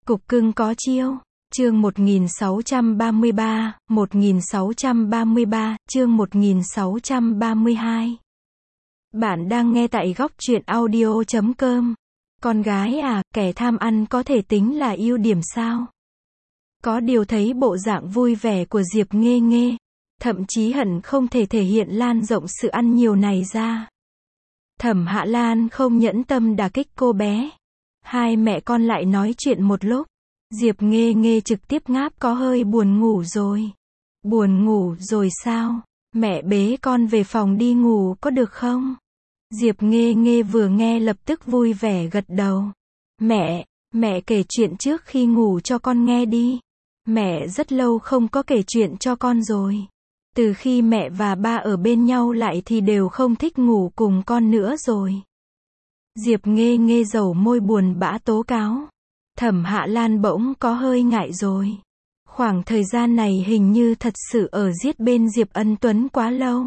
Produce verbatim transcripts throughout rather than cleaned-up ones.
Cục cưng có chiêu. Chương một nghìn sáu trăm ba mươi ba, một nghìn sáu trăm ba mươi ba, chương một nghìn sáu trăm ba mươi hai. Bạn đang nghe tại góc truyện audio chấm com. Con gái à, kẻ tham ăn có thể tính là ưu điểm sao? Có điều thấy bộ dạng vui vẻ của Diệp Nghê Nghê, thậm chí hận không thể thể hiện lan rộng sự ăn nhiều này ra. Thẩm Hạ Lan không nhẫn tâm đả kích cô bé. Hai mẹ con lại nói chuyện một lúc. Diệp Nghê Nghê trực tiếp ngáp có hơi buồn ngủ rồi. Buồn ngủ rồi sao? Mẹ bế con về phòng đi ngủ có được không? Diệp Nghê Nghê vừa nghe lập tức vui vẻ gật đầu. Mẹ, mẹ kể chuyện trước khi ngủ cho con nghe đi. Mẹ rất lâu không có kể chuyện cho con rồi. Từ khi mẹ và ba ở bên nhau lại thì đều không thích ngủ cùng con nữa rồi. Diệp Nghê Nghê dầu môi buồn bã tố cáo. Thẩm Hạ Lan bỗng có hơi ngại rồi. Khoảng thời gian này hình như thật sự ở giết bên Diệp Ân Tuấn quá lâu.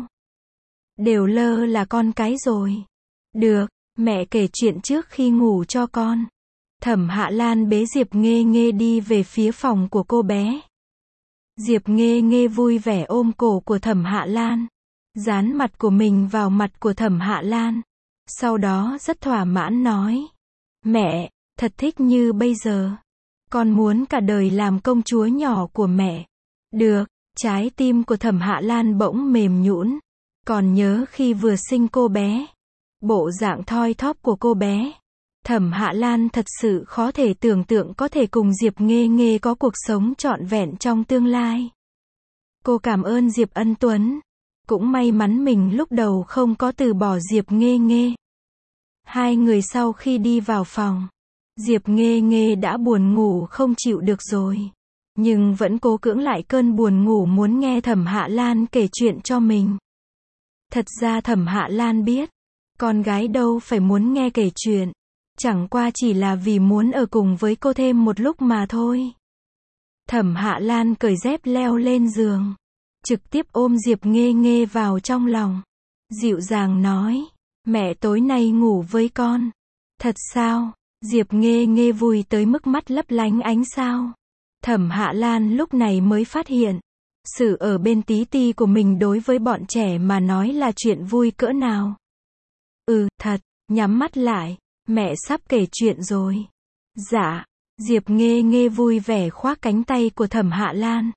Đều lơ là con cái rồi. Được, mẹ kể chuyện trước khi ngủ cho con. Thẩm Hạ Lan bế Diệp Nghê Nghê đi về phía phòng của cô bé. Diệp Nghê Nghê vui vẻ ôm cổ của Thẩm Hạ Lan, dán mặt của mình vào mặt của Thẩm Hạ Lan. Sau đó rất thỏa mãn nói. Mẹ, thật thích như bây giờ. Con muốn cả đời làm công chúa nhỏ của mẹ. Được, trái tim của Thẩm Hạ Lan bỗng mềm nhũn. Còn nhớ khi vừa sinh cô bé, bộ dạng thoi thóp của cô bé. Thẩm Hạ Lan thật sự khó thể tưởng tượng có thể cùng Diệp Nghê Nghê có cuộc sống trọn vẹn trong tương lai. Cô cảm ơn Diệp Ân Tuấn. Cũng may mắn mình lúc đầu không có từ bỏ Diệp Nghê Nghê. Hai người sau khi đi vào phòng, Diệp Nghê Nghê đã buồn ngủ không chịu được rồi. Nhưng vẫn cố cưỡng lại cơn buồn ngủ muốn nghe Thẩm Hạ Lan kể chuyện cho mình. Thật ra Thẩm Hạ Lan biết, con gái đâu phải muốn nghe kể chuyện. Chẳng qua chỉ là vì muốn ở cùng với cô thêm một lúc mà thôi. Thẩm Hạ Lan cởi dép leo lên giường, trực tiếp ôm Diệp Nghê Nghê vào trong lòng. Dịu dàng nói, mẹ tối nay ngủ với con. Thật sao? Diệp Nghê Nghê vui tới mức mắt lấp lánh ánh sao. Thẩm Hạ Lan lúc này mới phát hiện, sự ở bên tí ti của mình đối với bọn trẻ mà nói là chuyện vui cỡ nào. Ừ, thật, nhắm mắt lại, mẹ sắp kể chuyện rồi. Dạ, Diệp Nghê Nghê vui vẻ khoác cánh tay của Thẩm Hạ Lan.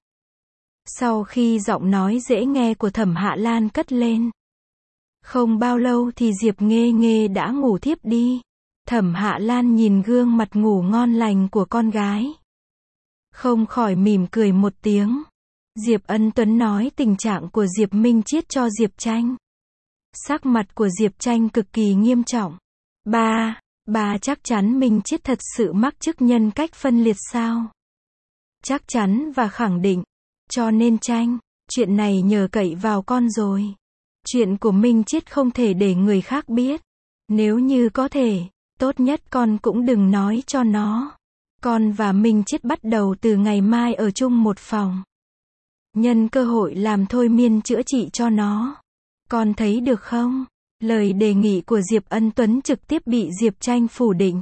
Sau khi giọng nói dễ nghe của Thẩm Hạ Lan cất lên, không bao lâu thì Diệp Nghê Nghê đã ngủ thiếp đi. Thẩm Hạ Lan nhìn gương mặt ngủ ngon lành của con gái, không khỏi mỉm cười một tiếng. Diệp Ân Tuấn nói tình trạng của Diệp Minh Chiết cho Diệp Tranh. Sắc mặt của Diệp Tranh cực kỳ nghiêm trọng. Ba, ba chắc chắn Minh Chiết thật sự mắc chức nhân cách phân liệt sao? Chắc chắn và khẳng định. Cho nên Tranh, chuyện này nhờ cậy vào con rồi. Chuyện của Minh Chiết không thể để người khác biết. Nếu như có thể, tốt nhất con cũng đừng nói cho nó. Con và Minh Chiết bắt đầu từ ngày mai ở chung một phòng. Nhân cơ hội làm thôi miên chữa trị cho nó. Con thấy được không? Lời đề nghị của Diệp Ân Tuấn trực tiếp bị Diệp Tranh phủ định.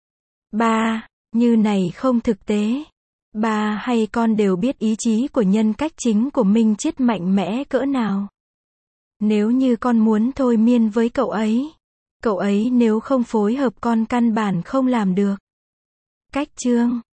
Ba, như này không thực tế. Ba hay con đều biết ý chí của nhân cách chính của Minh Chiết mạnh mẽ cỡ nào. Nếu như con muốn thôi miên với cậu ấy, cậu ấy nếu không phối hợp con căn bản không làm được. Cách chương